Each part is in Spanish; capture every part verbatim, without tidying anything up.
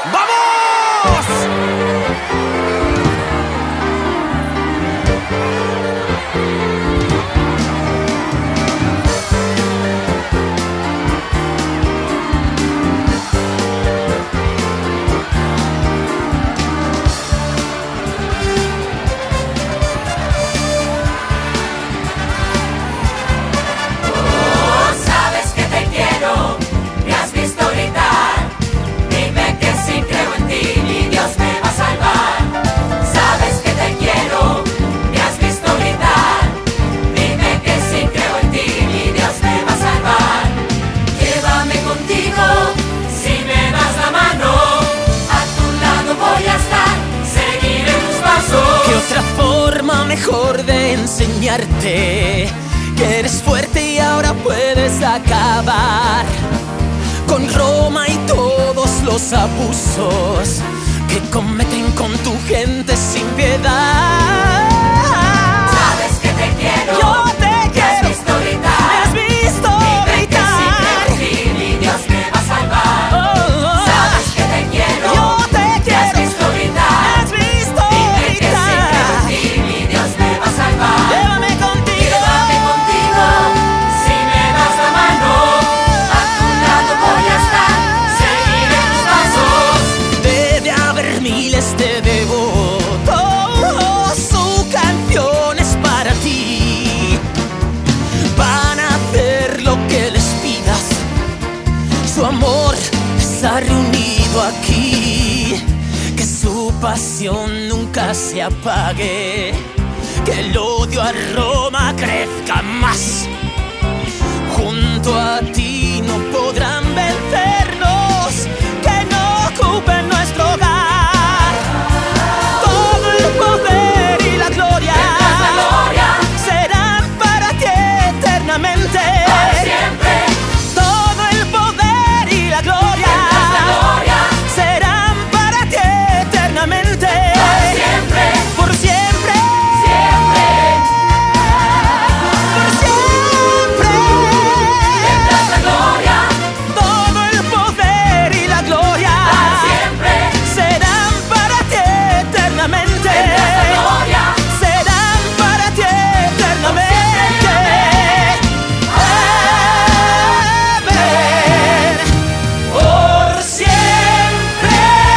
¡Vamos! Mejor de enseñarte que eres fuerte y ahora puedes acabar con Roma y todos los abusos que cometen con tu gente sin piedad. Sabes que te quiero, yo te quiero. Me has visto gritar, me has visto dime gritar. Que si creo en ti, mi Dios me va a salvar. Oh, oh, sabes que te quiero, yo te quiero. Me has visto gritar, me has visto dime gritar. Que si creo en ti, mi Dios me va a salvar. Llévame contigo, llévame contigo, si me das la mano, a tu lado voy a estar, seguiré tus pasos. Debe haber miles de devotos, su canción es para ti. Van a hacer lo que les pidas, su amor está reunido aquí. Que su pasión nunca se apague, que el odio a Roma crezca más. Junto a ti no podrán vencernos, que no ocupen nuestro hogar. Todo el poder y la gloria, la gloria serán para ti eternamente. Para siempre. Todo el poder y la gloria, la gloria serán para ti eternamente. Para siempre. Por siempre. Siempre. Por siempre. Tendrás la gloria. Todo el poder y la gloria Para siempre. serán para ti eternamente. Tendrás la gloria. Serán para ti eternamente. Amén. Por siempre.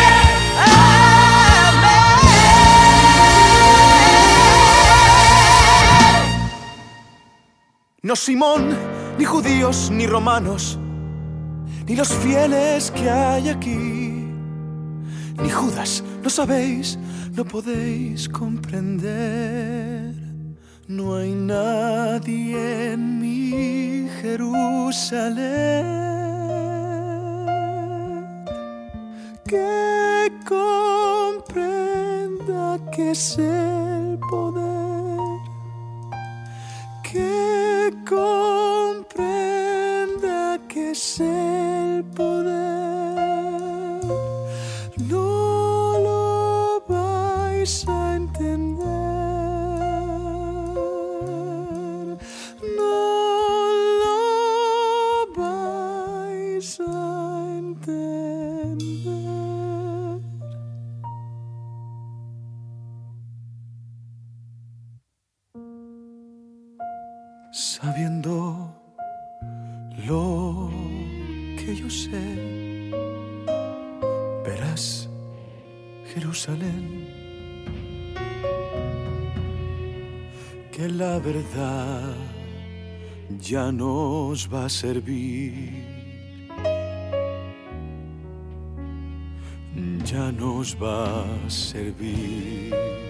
Amén. No Simón, ni judíos, ni romanos, ni los fieles que hay aquí, ni Judas, no sabéis, no podéis comprender. No hay nadie en mi Jerusalén que comprenda que es el poder, que comprenda que es el poder. No lo vais a entender, no lo vais a entender. Sabiendo lo que yo sé, verás Jerusalén, que la verdad ya nos va a servir, ya nos va a servir.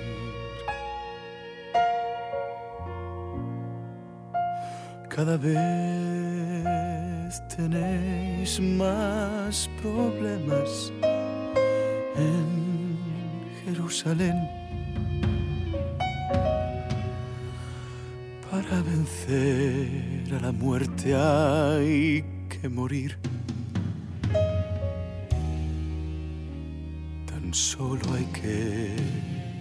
Cada vez tenéis más problemas en Jerusalén. Para vencer a la muerte hay que morir. Tan solo hay que